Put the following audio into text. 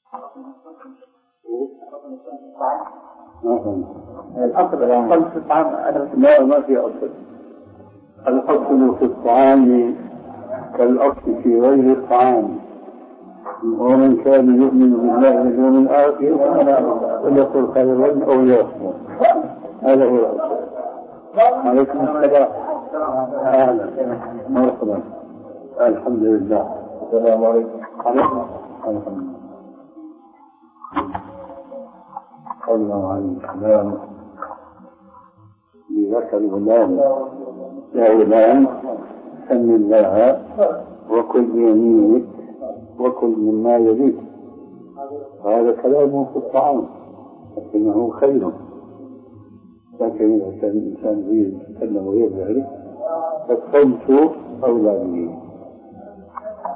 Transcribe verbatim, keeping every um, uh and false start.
الأصل في الطعام لا ما في أصل. الأصل في الطعام كالأصل في غير الطعام. ومن كان يؤمن بالله واليوم الآخر فليقل خيرا أو ليصمت. هذا هو الأصل. عليكم السلام. أهلا مرحبا. الحمد لله. السلام عليكم. عليكم السلام. قلنا عن الكلام بذكر الغلام يا غلام سم الله وكل بيمينك وكل مما يليك. هذا كلامه في الطعام لكنه خير. لكن إذا كان الإنسان يتكلم ويظهر فالصمت أولى به.